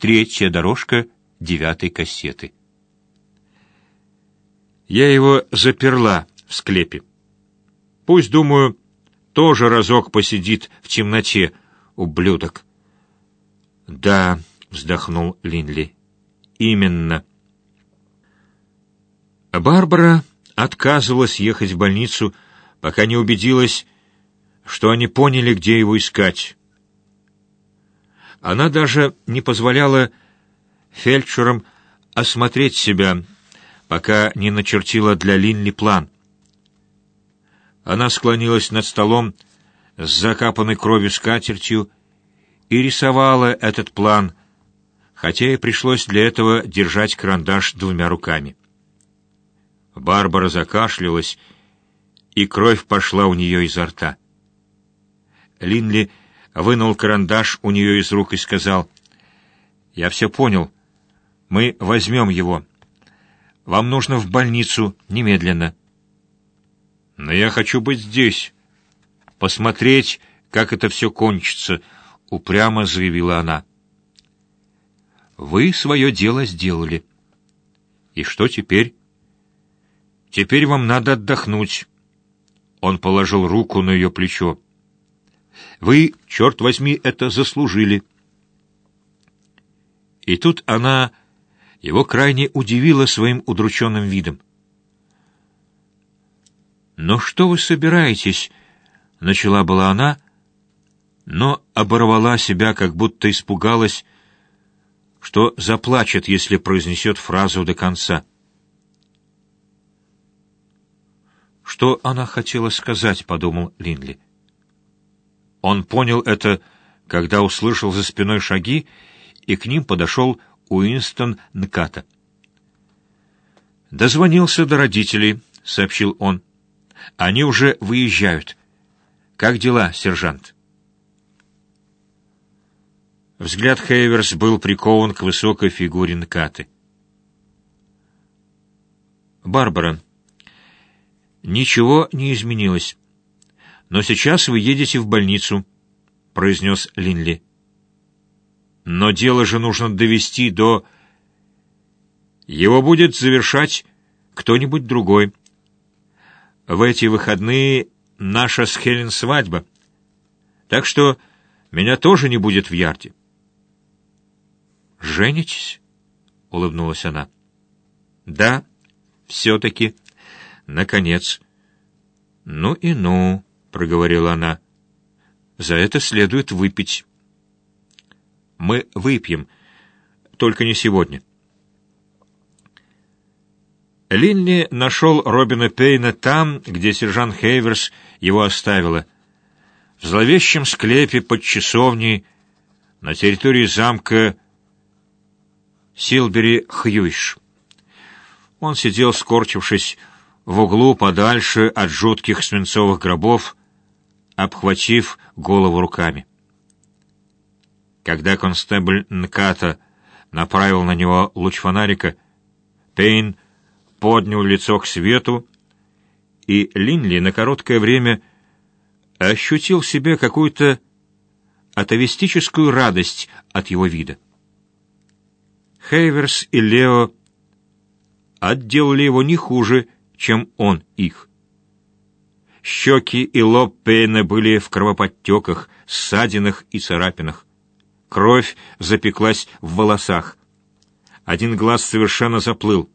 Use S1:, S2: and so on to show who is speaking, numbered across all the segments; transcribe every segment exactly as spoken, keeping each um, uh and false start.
S1: третья дорожка девятой кассеты. Я его заперла в склепе. Пусть, думаю, тоже разок посидит в темноте, ублюдок. Да, вздохнул Линли. Именно. Барбара отказывалась ехать в больницу, пока не убедилась, что они поняли, где его искать. Она даже не позволяла фельдшерам осмотреть себя, пока не начертила для Линли план. Она склонилась над столом с закапанной кровью скатертью и рисовала этот план, хотя и пришлось для этого держать карандаш двумя руками. Барбара закашлялась, и кровь пошла у нее изо рта. Линли вынул карандаш у нее из рук и сказал: «Я все понял. Мы возьмем его. Вам нужно в больницу немедленно». «Но я хочу быть здесь, посмотреть, как это все кончится», — упрямо заявила она. «Вы свое дело сделали. И что теперь? Теперь вам надо отдохнуть». Он положил руку на ее плечо. «Вы, черт возьми, это заслужили». И тут она его крайне удивила своим удрученным видом. «Но что вы собираетесь?» — начала была она, но оборвала себя, как будто испугалась, что заплачет, если произнесет фразу до конца. «Что она хотела сказать?» — подумал Линли. Он понял это, когда услышал за спиной шаги, и к ним подошел Уинстон Нката. «Дозвонился до родителей», — сообщил он. «Они уже выезжают. Как дела, сержант?» Взгляд Хейверс был прикован к высокой фигуре Нкаты. «Барбара, ничего не изменилось. Но сейчас вы едете в больницу», — произнес Линли. «Но дело же нужно довести до... Его будет завершать кто-нибудь другой. В эти выходные наша с Хелен свадьба, так что меня тоже не будет в ярде». «Женитесь?» — улыбнулась она. «Да, все-таки. Наконец». «Ну и ну», — проговорила она. «За это следует выпить». «Мы выпьем, только не сегодня». Линли нашел Робина Пейна там, где сержант Хейверс его оставила, в зловещем склепе под часовней на территории замка Силбери-Хьюиш. Он сидел, скорчившись в углу подальше от жутких свинцовых гробов, обхватив голову руками. Когда констебль Нката направил на него луч фонарика, Пейн поднял лицо к свету, и Линли на короткое время ощутил в себе какую-то атовистическую радость от его вида. Хейверс и Лео отделали его не хуже, чем он их. Щеки и лоб Пейна были в кровоподтеках, ссадинах и царапинах. Кровь запеклась в волосах. Один глаз совершенно заплыл.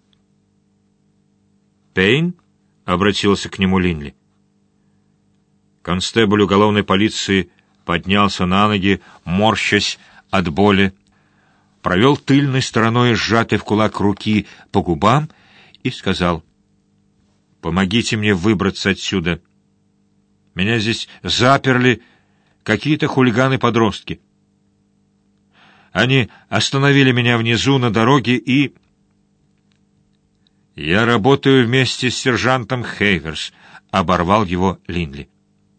S1: «Пейн?» — обратился к нему Линли. Констебль уголовной полиции поднялся на ноги, морщась от боли, провел тыльной стороной сжатой в кулак руки по губам и сказал: «Помогите мне выбраться отсюда. Меня здесь заперли какие-то хулиганы-подростки. Они остановили меня внизу на дороге и...» «Я работаю вместе с сержантом Хейверс», — оборвал его Линли.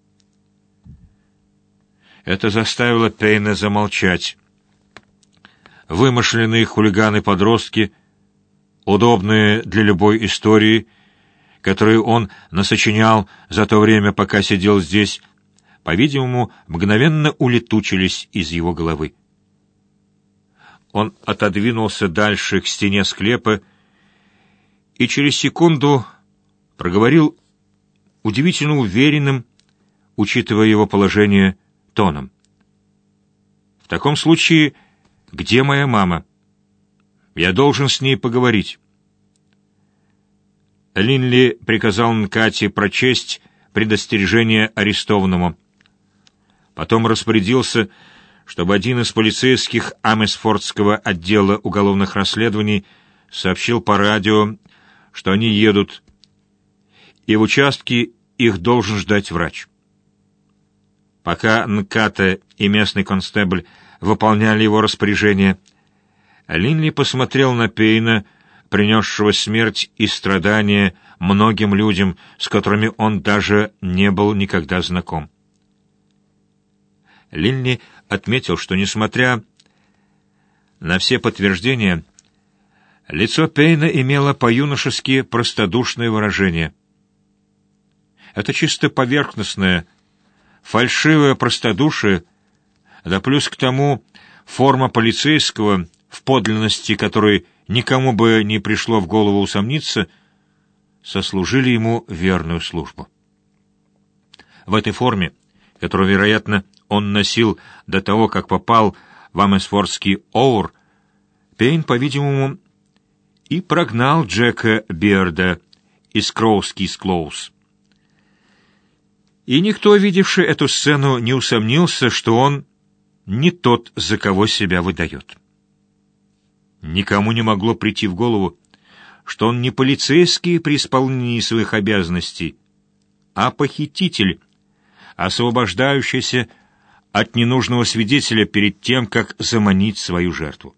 S1: Это заставило Пейна замолчать. Вымышленные хулиганы-подростки, удобные для любой истории, которую он насочинял за то время, пока сидел здесь, по-видимому, мгновенно улетучились из его головы. он отодвинулся дальше к стене склепа и через секунду проговорил удивительно уверенным, учитывая его положение, тоном. «В таком случае, где моя мама? Я должен с ней поговорить». Линли приказал Нкати прочесть предостережение арестованному. Потом распорядился, чтобы один из полицейских Амесфордского отдела уголовных расследований сообщил по радио, что они едут, и в участке их должен ждать врач. Пока Нката и местный констебль выполняли его распоряжение, Линли посмотрел на Пейна, принесшего смерть и страдания многим людям, с которыми он даже не был никогда знаком. Линли отметил, что, несмотря на все подтверждения, лицо Пейна имело по-юношески простодушное выражение. Это чисто поверхностное, фальшивое простодушие, да плюс к тому форма полицейского, в подлинности которой никому бы не пришло в голову усомниться, сослужили ему верную службу. В этой форме, которую, вероятно, он носил до того, как попал в Амесфордский Оур, Пейн, по-видимому, и прогнал Джека Биарда из Кроускис Клоуз. И никто, видевший эту сцену, не усомнился, что он не тот, за кого себя выдает. Никому не могло прийти в голову, что он не полицейский при исполнении своих обязанностей, а похититель, освобождающийся от ненужного свидетеля перед тем, как заманить свою жертву.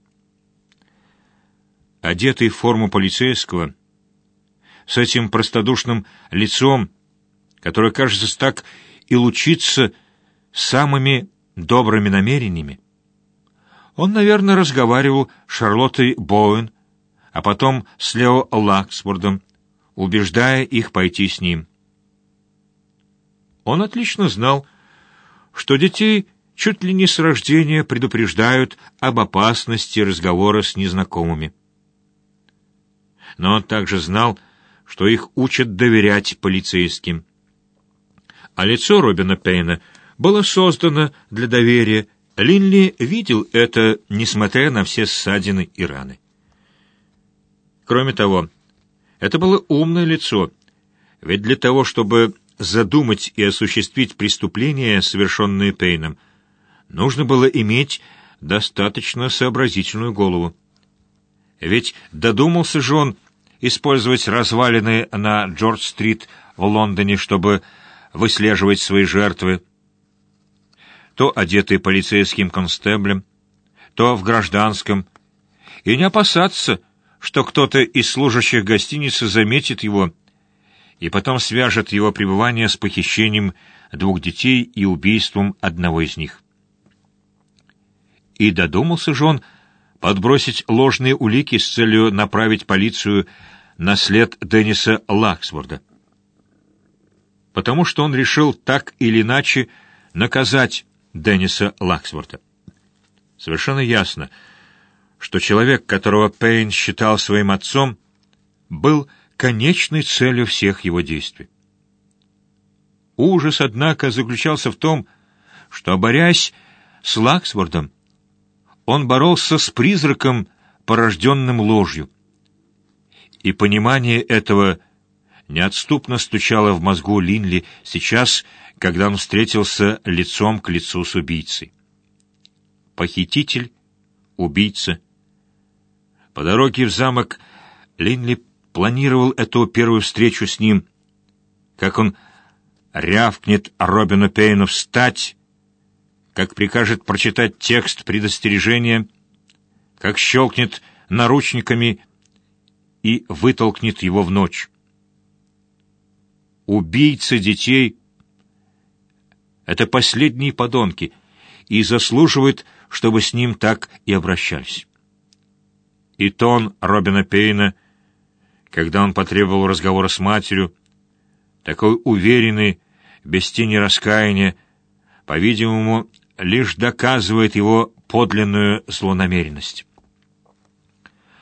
S1: Одетый в форму полицейского, с этим простодушным лицом, которое, кажется, так и лучится самыми добрыми намерениями, он, наверное, разговаривал с Шарлоттой Боуэн, а потом с Лео Лаксфордом, убеждая их пойти с ним. Он отлично знал, что детей чуть ли не с рождения предупреждают об опасности разговора с незнакомыми. Но он также знал, что их учат доверять полицейским. А лицо Робина Пейна было создано для доверия. Линли видел это, несмотря на все ссадины и раны. Кроме того, это было умное лицо, ведь для того, чтобы задумать и осуществить преступление, совершенное Пейном, нужно было иметь достаточно сообразительную голову. Ведь додумался же он использовать развалины на Джордж-стрит в Лондоне, чтобы выслеживать свои жертвы, то одетый полицейским констеблем, то в гражданском, и не опасаться, что кто-то из служащих гостиницы заметит его и потом свяжет его пребывание с похищением двух детей и убийством одного из них. И додумался же он подбросить ложные улики с целью направить полицию на след Денниса Лаксворда, потому что он решил так или иначе наказать Денниса Лаксворда. Совершенно ясно, что человек, которого Пейн считал своим отцом, был конечной целью всех его действий. Ужас, однако, заключался в том, что, борясь с Лаксвордом, он боролся с призраком, порожденным ложью. И понимание этого неотступно стучало в мозгу Линли сейчас, когда он встретился лицом к лицу с убийцей. Похититель, убийца. По дороге в замок Линли планировал эту первую встречу с ним, как он рявкнет Робину Пейну встать, как прикажет прочитать текст предостережения, как щелкнет наручниками и вытолкнет его в ночь. Убийцы детей — это последние подонки, и заслуживают, чтобы с ним так и обращались. И тон Робина Пейна, когда он потребовал разговора с матерью, такой уверенный, без тени раскаяния, по-видимому, лишь доказывает его подлинную злонамеренность.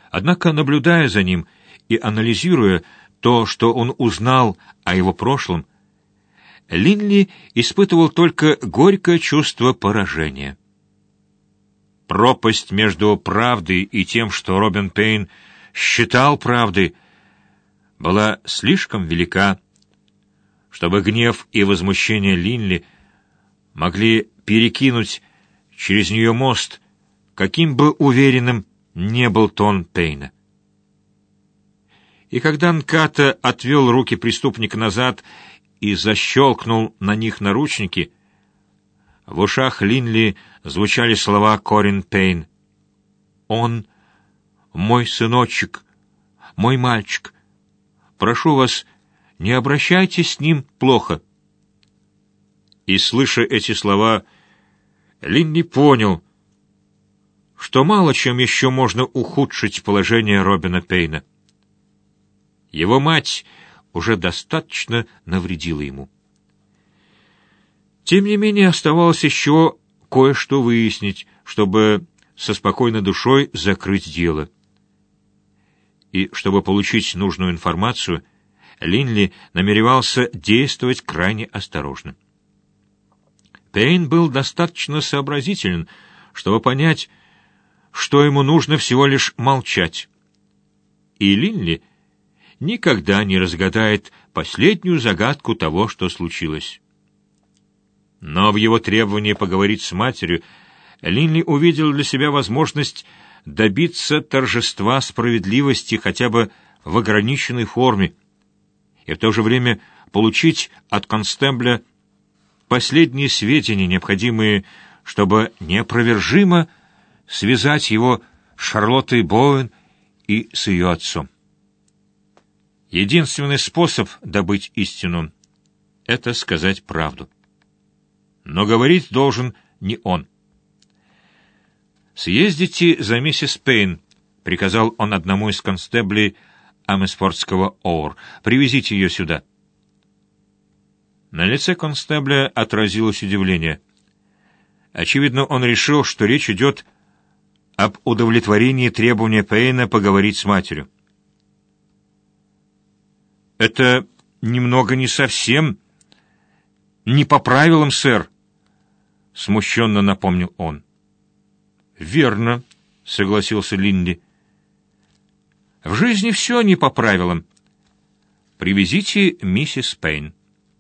S1: Однако, наблюдая за ним и анализируя то, что он узнал о его прошлом, Линли испытывал только горькое чувство поражения. Пропасть между правдой и тем, что Робин Пейн считал правдой, была слишком велика, чтобы гнев и возмущение Линли могли перекинуть через нее мост, каким бы уверенным не был тон Пейна. И когда Нката отвел руки преступника назад и защелкнул на них наручники, в ушах Линли звучали слова Корин Пейн. «Он мой сыночек, мой мальчик. Прошу вас, не обращайтесь с ним плохо». И, слыша эти слова, Линли понял, что мало чем еще можно ухудшить положение Робина Пейна. Его мать уже достаточно навредила ему. Тем не менее, оставалось еще кое-что выяснить, чтобы со спокойной душой закрыть дело. И чтобы получить нужную информацию, Линли намеревался действовать крайне осторожно. Пейн был достаточно сообразителен, чтобы понять, что ему нужно всего лишь молчать. И Линли никогда не разгадает последнюю загадку того, что случилось. Но в его требовании поговорить с матерью Линли увидел для себя возможность добиться торжества справедливости хотя бы в ограниченной форме и в то же время получить от констебля последние сведения, необходимые, чтобы неопровержимо связать его с Шарлоттой Боуэн и с ее отцом. Единственный способ добыть истину — это сказать правду. Но говорить должен не он. «Съездите за миссис Пейн», — приказал он одному из констеблей Амесфордского ОУР. «Привезите ее сюда». На лице констебля отразилось удивление. Очевидно, он решил, что речь идет об удовлетворении требования Пейна поговорить с матерью. «Это немного не совсем, не по правилам, сэр», — смущенно напомнил он. «Верно», — согласился Линли. «В жизни все не по правилам. Привезите миссис Пейн».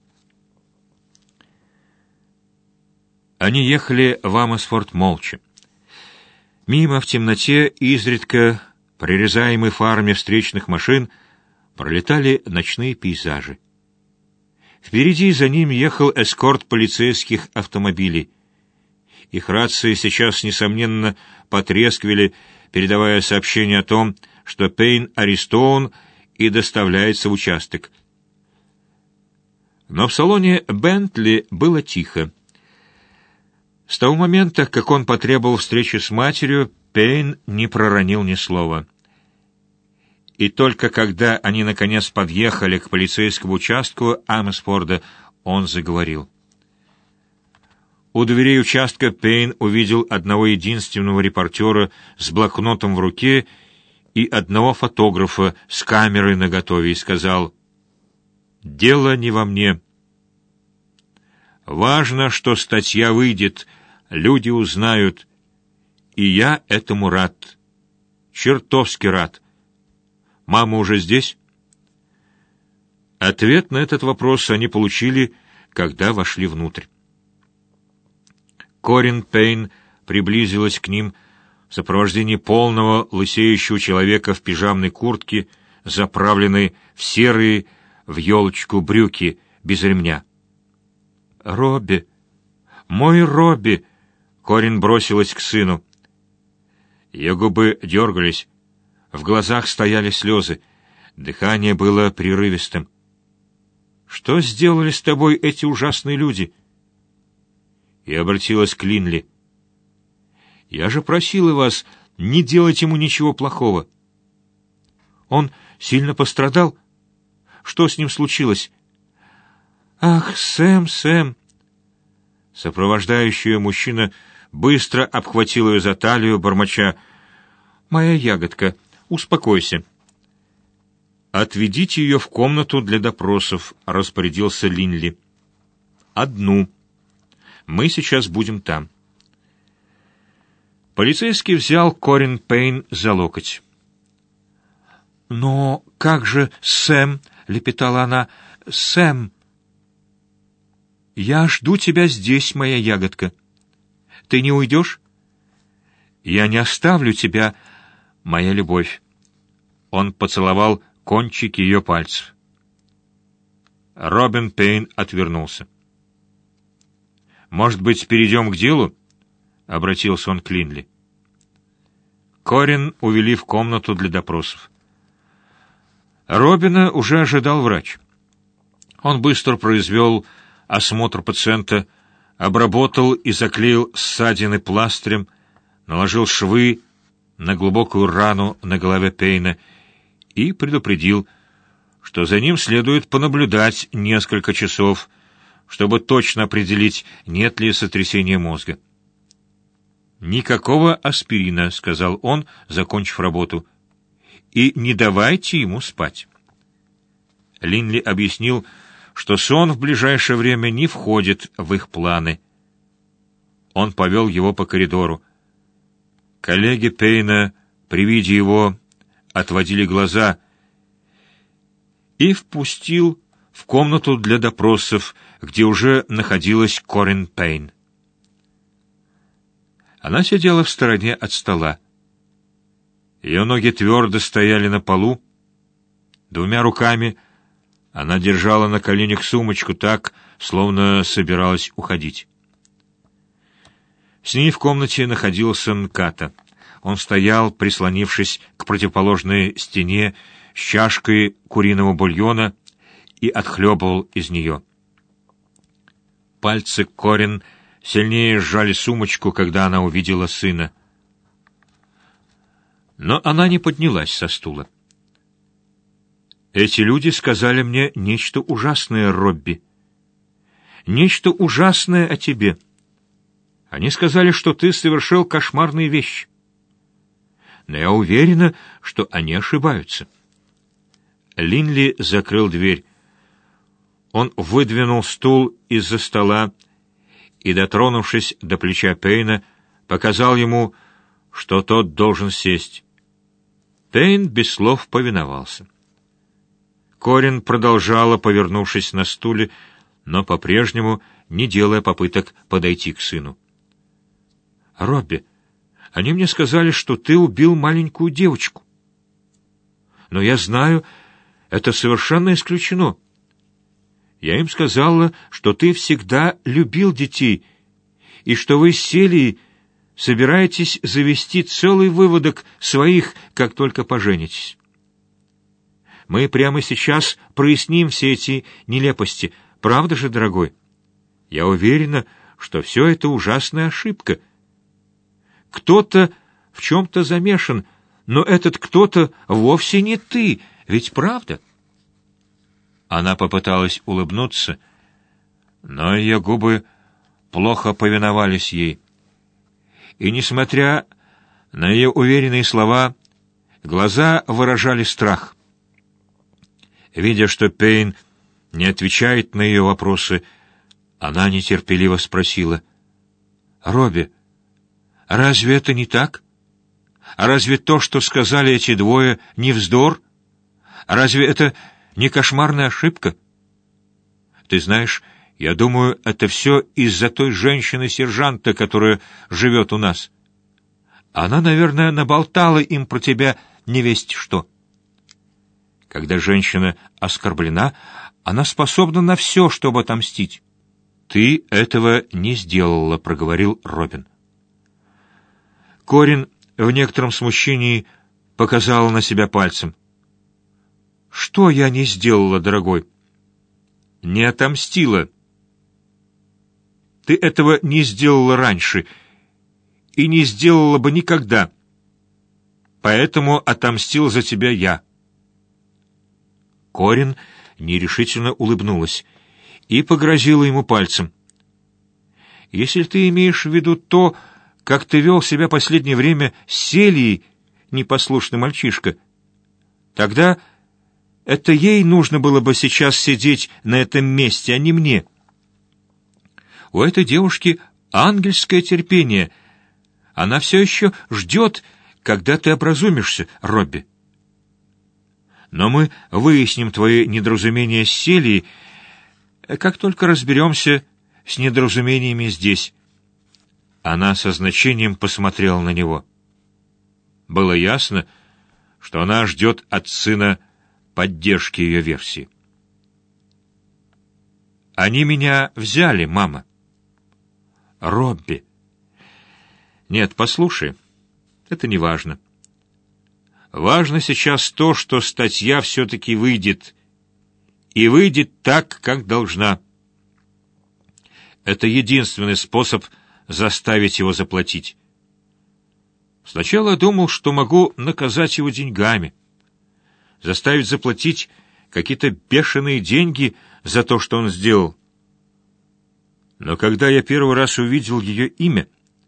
S1: Они ехали в Амесфорд молча. Мимо в темноте, изредка прорезаемой фарами встречных машин, пролетали ночные пейзажи. Впереди и за ним ехал эскорт полицейских автомобилей. Их рации сейчас, несомненно, потрескивали, передавая сообщение о том, что Пейн арестован и доставляется в участок. Но в салоне Бентли было тихо. С того момента, как он потребовал встречи с матерью, Пейн не проронил ни слова. И только когда они, наконец, подъехали к полицейскому участку Амесфорда, он заговорил. У дверей участка Пейн увидел одного единственного репортера с блокнотом в руке и одного фотографа с камерой наготове и сказал: «Дело не во мне. Важно, что статья выйдет, люди узнают, и я этому рад, чертовски рад. Мама уже здесь?» Ответ на этот вопрос они получили, когда вошли внутрь. Корин Пейн приблизилась к ним в сопровождении полного лысеющего человека в пижамной куртке, заправленной в серые в елочку брюки без ремня. «Робби! Мой Робби!» Корин бросилась к сыну. Ее губы дергались, в глазах стояли слезы, дыхание было прерывистым. «Что сделали с тобой эти ужасные люди?» И обратилась к Линли. «Я же просила вас не делать ему ничего плохого. Он сильно пострадал? Что с ним случилось?» «Ах, Сэм, Сэм!» Сопровождающая мужчина быстро обхватил ее за талию, бормоча: «Моя ягодка, Успокойся. Отведите ее в комнату для допросов, распорядился Линли. Одну. Мы сейчас будем там. Полицейский взял Корин Пейн за локоть. «Но как же Сэм?» — лепетала она. «Сэм!» «Я жду тебя здесь, моя ягодка. Ты не уйдешь?» «Я не оставлю тебя, моя любовь». Он поцеловал кончики ее пальцев. Робин Пейн отвернулся. «Может быть, перейдем к делу?» — обратился он к Линли. Корин увели в комнату для допросов. Робина уже ожидал врач. Он быстро произвел осмотр пациента, обработал и заклеил ссадины пластырем, наложил швы на глубокую рану на голове Пейна и предупредил, что за ним следует понаблюдать несколько часов, чтобы точно определить, нет ли сотрясения мозга. «Никакого аспирина», — сказал он, закончив работу, — «и не давайте ему спать». Линли объяснил, что сон в ближайшее время не входит в их планы. Он повел его по коридору. Коллеги Пейна при виде его отводили глаза и впустил в комнату для допросов, где уже находилась Корин Пейн. Она сидела в стороне от стола. Ее ноги твердо стояли на полу. Двумя руками она держала на коленях сумочку так, словно собиралась уходить. С ней в комнате находился Нката. Он стоял, прислонившись к противоположной стене, с чашкой куриного бульона и отхлебывал из нее. Пальцы Корин сильнее сжали сумочку, когда она увидела сына. Но она не поднялась со стула. «Эти люди сказали мне нечто ужасное, Робби. Нечто ужасное о тебе. Они сказали, что ты совершил кошмарные вещи. Но я уверена, что они ошибаются». Линли закрыл дверь. Он выдвинул стул из-за стола и, дотронувшись до плеча Пейна, показал ему, что тот должен сесть. Пейн без слов повиновался. Корин продолжала, повернувшись на стуле, но по-прежнему не делая попыток подойти к сыну. «Робби, они мне сказали, что ты убил маленькую девочку. Но я знаю, это совершенно исключено. Я им сказала, что ты всегда любил детей, и что вы с Селией собираетесь завести целый выводок своих, как только поженитесь. Мы прямо сейчас проясним все эти нелепости, правда же, дорогой? Я уверена, что все это ужасная ошибка. Кто-то в чем-то замешан, но этот кто-то вовсе не ты, ведь правда?» Она попыталась улыбнуться, но ее губы плохо повиновались ей. И, несмотря на ее уверенные слова, глаза выражали страх. Видя, что Пейн не отвечает на ее вопросы, она нетерпеливо спросила: «Робби, разве это не так? А разве то, что сказали эти двое, не вздор? Разве это не кошмарная ошибка? Ты знаешь, я думаю, это все из-за той женщины-сержанта, которая живет у нас. Она, наверное, наболтала им про тебя невесть что. Когда женщина оскорблена, она способна на все, чтобы отомстить. Ты этого не сделала», — проговорил Робин. Корин в некотором смущении показала на себя пальцем. «Что я не сделала, дорогой?» «Не отомстила. Ты этого не сделала раньше и не сделала бы никогда. Поэтому отомстил за тебя я». Корин нерешительно улыбнулась и погрозила ему пальцем. «Если ты имеешь в виду то, как ты вел себя последнее время с Селией, непослушный мальчишка, Тогда это ей нужно было бы сейчас сидеть на этом месте, а не мне. У этой девушки ангельское терпение. Она все еще ждет, когда ты образумишься, Робби. Но мы выясним твои недоразумения с Селией, как только разберемся с недоразумениями здесь. Она со значением посмотрела на него. Было ясно, что она ждет от сына поддержки ее версии. «Они меня взяли, мама». «Робби». «Нет, послушай, это не важно. Важно сейчас то, что статья все-таки выйдет, и выйдет так, как должна. Это единственный способ заставить его заплатить. Сначала я думал, что могу наказать его деньгами, заставить заплатить какие-то бешеные деньги за то, что он сделал. Но когда я первый раз увидел ее имя,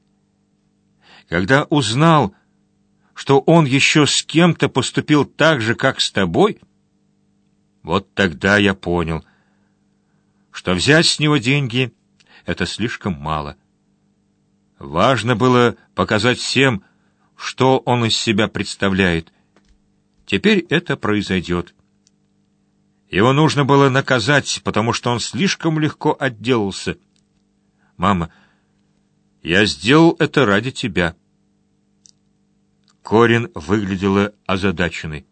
S1: когда узнал, что он еще с кем-то поступил так же, как с тобой, вот тогда я понял, что взять с него деньги — это слишком мало. Важно было показать всем, что он из себя представляет. Теперь это произойдет. Его нужно было наказать, потому что он слишком легко отделался. Мама, я сделал это ради тебя. Корин выглядела озадаченной.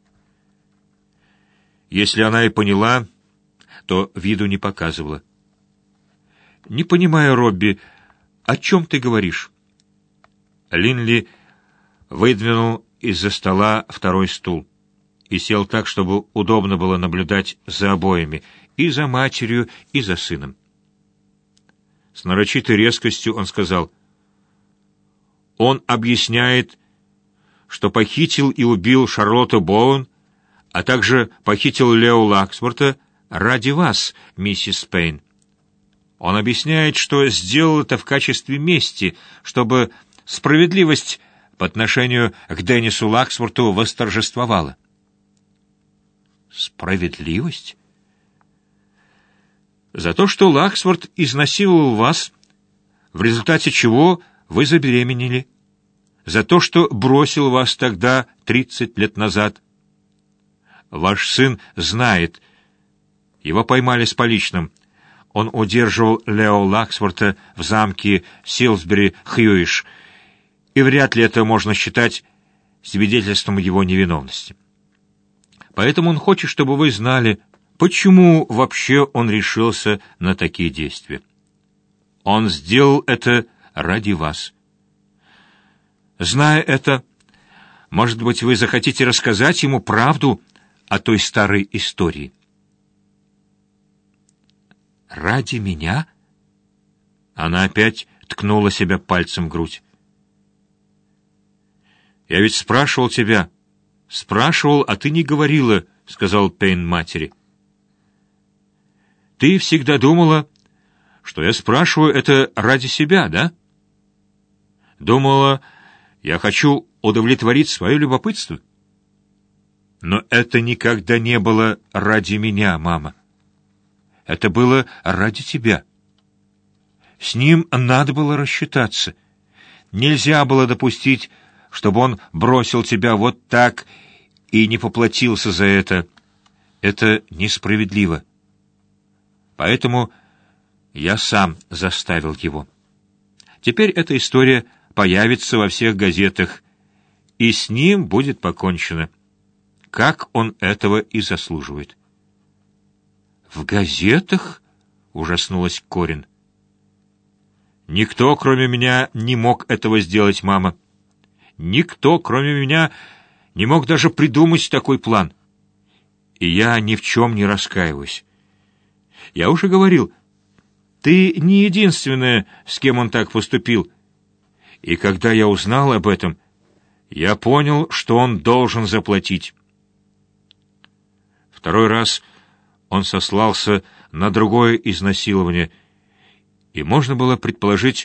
S1: Если она и поняла, то виду не показывала. «Не понимаю, Робби, о чем ты говоришь?» Линли выдвинул из-за стола второй стул и сел так, чтобы удобно было наблюдать за обоими, и за матерью, и за сыном. С нарочитой резкостью он сказал: «Он объясняет, что похитил и убил Шарлотту Боуэн, а также похитил Лео Лаксворта ради вас, миссис Пейн. Он объясняет, что сделал это в качестве мести, чтобы справедливость по отношению к Деннису Лаксворту восторжествовала». «Справедливость?» «За то, что Лаксворт изнасиловал вас, в результате чего вы забеременели. За то, что бросил вас тогда тридцать лет назад. Ваш сын знает. Его поймали с поличным. Он удерживал Лео Лаксворта в замке Силсбери-Хьюиш, и вряд ли это можно считать свидетельством его невиновности. Поэтому он хочет, чтобы вы знали, почему вообще он решился на такие действия. Он сделал это ради вас. Зная это, может быть, вы захотите рассказать ему правду о той старой истории». «Ради меня?» Она опять ткнула себя пальцем в грудь. «Я ведь спрашивал тебя. Спрашивал, а ты не говорила», — сказал Пейн матери. «Ты всегда думала, что я спрашиваю это ради себя, да? Думала, я хочу удовлетворить свое любопытство? Но это никогда не было ради меня, мама. Это было ради тебя. С ним надо было рассчитаться. Нельзя было допустить, чтобы он бросил тебя вот так и не поплатился за это. Это несправедливо. Поэтому я сам заставил его. Теперь эта история появится во всех газетах, и с ним будет покончено, как он этого и заслуживает». «В газетах?» — ужаснулась Корин. «Никто, кроме меня, не мог этого сделать, мама. Никто, кроме меня, не мог даже придумать такой план. И я ни в чем не раскаиваюсь. Я уже говорил, ты не единственная, с кем он так поступил. И когда я узнал об этом, я понял, что он должен заплатить». Второй раз он сослался на другое изнасилование, и можно было предположить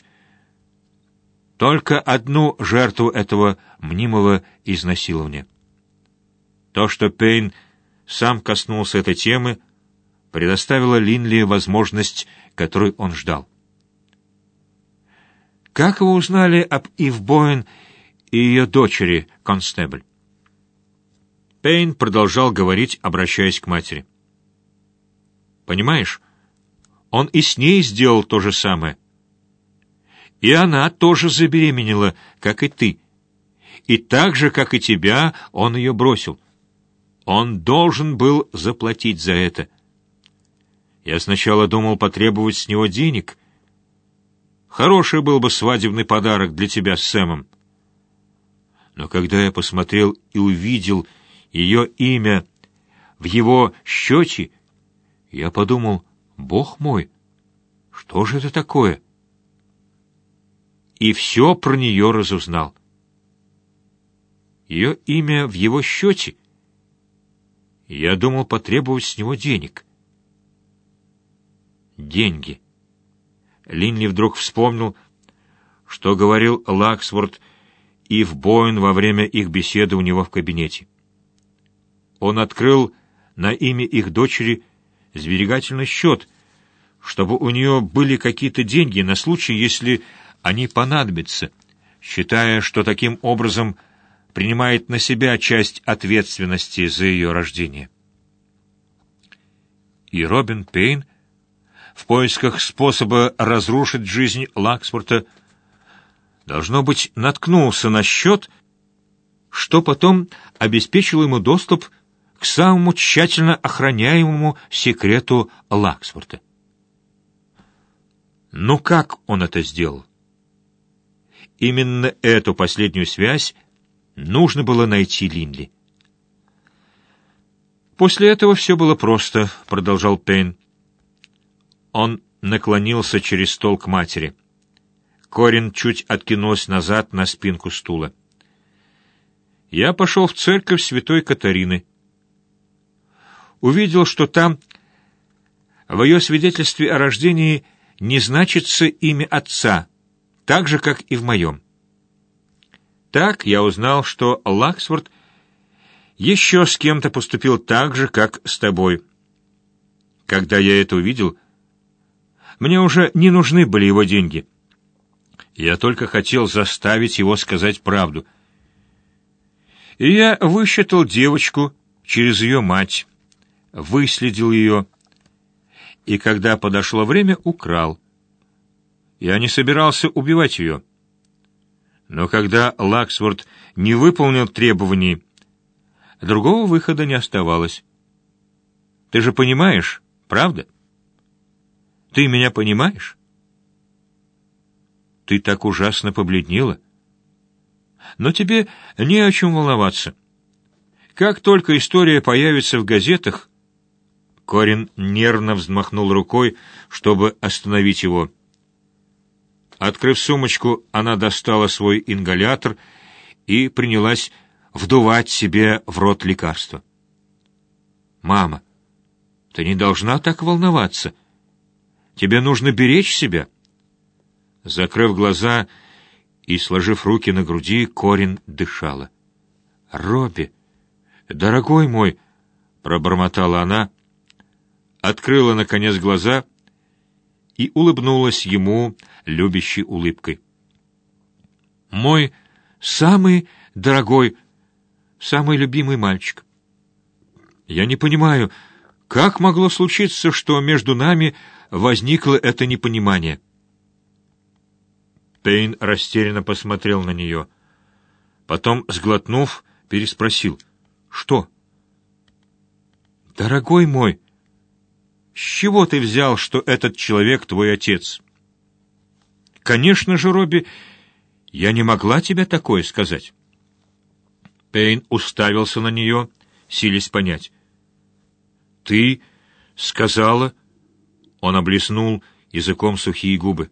S1: только одну жертву этого мнимого изнасилования. То, что Пейн сам коснулся этой темы, предоставило Линли возможность, которую он ждал. «Как вы узнали об Ив Боуэн и ее дочери, констебль?» Пейн продолжал говорить, обращаясь к матери. «Понимаешь, он и с ней сделал то же самое. И она тоже забеременела, как и ты. И так же, как и тебя, он ее бросил. Он должен был заплатить за это. Я сначала думал потребовать с него денег. Хороший был бы свадебный подарок для тебя с Сэмом. Но когда я посмотрел и увидел ее имя в его счете, я подумал, Бог мой, что же это такое? И все про нее разузнал. Ее имя в его счете? Я думал потребовать с него денег. Деньги. Линли вдруг вспомнил, что говорил Лаксворт Ив Боуэн во время их беседы у него в кабинете. Он открыл на имя их дочери сберегательный счет, чтобы у нее были какие-то деньги на случай, если они понадобятся, считая, что таким образом принимает на себя часть ответственности за ее рождение. И Робин Пейн в поисках способа разрушить жизнь Лаксворта, должно быть, наткнулся на счет, что потом обеспечил ему доступ к самому тщательно охраняемому секрету Лаксворта. Но как он это сделал? Именно эту последнюю связь нужно было найти Линли. «После этого все было просто», — продолжал Пейн. Он наклонился через стол к матери. Корин чуть откинулась назад на спинку стула. «Я пошел в церковь святой Катарины. Увидел, что там в ее свидетельстве о рождении не значится имя отца, так же, как и в моем. Так я узнал, что Лаксворт еще с кем-то поступил так же, как с тобой. Когда я это увидел, мне уже не нужны были его деньги. Я только хотел заставить его сказать правду. И я высчитал девочку через ее мать, выследил ее, и когда подошло время, украл. Я не собирался убивать ее. Но когда Лаксворт не выполнил требований, другого выхода не оставалось. Ты же понимаешь, правда? Ты меня понимаешь? Ты так ужасно побледнела. Но тебе не о чем волноваться. Как только история появится в газетах... Корин нервно взмахнул рукой, чтобы остановить его. Открыв сумочку, она достала свой ингалятор и принялась вдувать себе в рот лекарство. «Мама, ты не должна так волноваться. Тебе нужно беречь себя». Закрыв глаза и сложив руки на груди, Корин дышала. «Робби, дорогой мой!» — пробормотала она, открыла, наконец, глаза и улыбнулась ему любящей улыбкой. «Мой самый дорогой, самый любимый мальчик. Я не понимаю, как могло случиться, что между нами возникло это непонимание?» Пейн растерянно посмотрел на нее. Потом, сглотнув, переспросил. «Что?» «Дорогой мой, с чего ты взял, что этот человек твой отец?» «Конечно же, Робби, я не могла тебе такое сказать». Пейн уставился на нее, силясь понять. «Ты сказала...» Он облизнул языком сухие губы.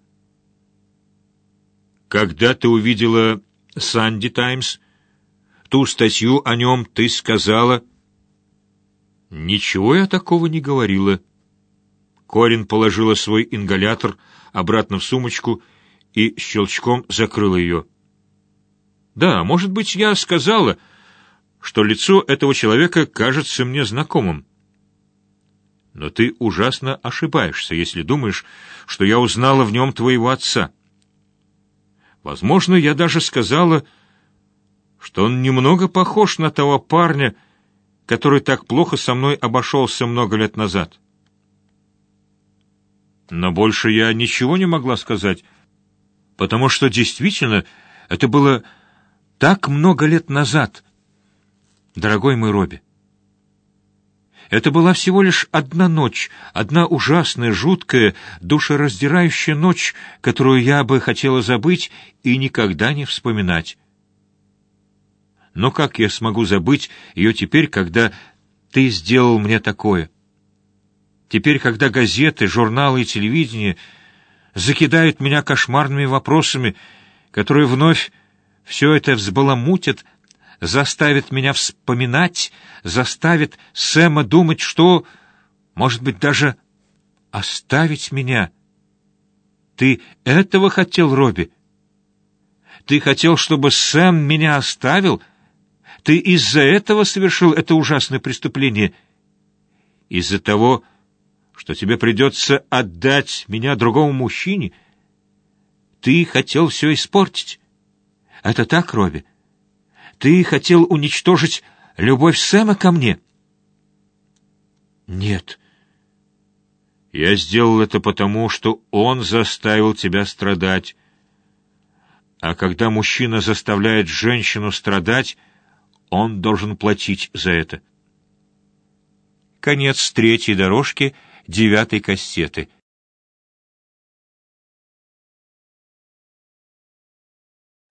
S1: «Когда ты увидела «Санди Таймс», ту статью о нем, ты сказала...» «Ничего я такого не говорила». Корин положила свой ингалятор обратно в сумочку и щелчком закрыла ее. «Да, может быть, я сказала, что лицо этого человека кажется мне знакомым. Но ты ужасно ошибаешься, если думаешь, что я узнала в нем твоего отца. Возможно, я даже сказала, что он немного похож на того парня, который так плохо со мной обошелся много лет назад. Но больше я ничего не могла сказать, потому что действительно это было так много лет назад, дорогой мой Робби. Это была всего лишь одна ночь, одна ужасная, жуткая, душераздирающая ночь, которую я бы хотела забыть и никогда не вспоминать. Но как я смогу забыть ее теперь, когда ты сделал мне такое? Теперь, когда газеты, журналы и телевидение закидают меня кошмарными вопросами, которые вновь все это взбаламутят, заставит меня вспоминать, заставит Сэма думать, что, может быть, даже оставить меня. Ты этого хотел, Робби? Ты хотел, чтобы Сэм меня оставил? Ты из-за этого совершил это ужасное преступление? Из-за того, что тебе придется отдать меня другому мужчине? Ты хотел все испортить? Это так, Робби? Ты хотел уничтожить любовь Сэма ко мне? Нет. Я сделал это потому, что он заставил тебя страдать. А когда мужчина заставляет женщину страдать, он должен платить за это. Конец третьей дорожки девятой кассеты.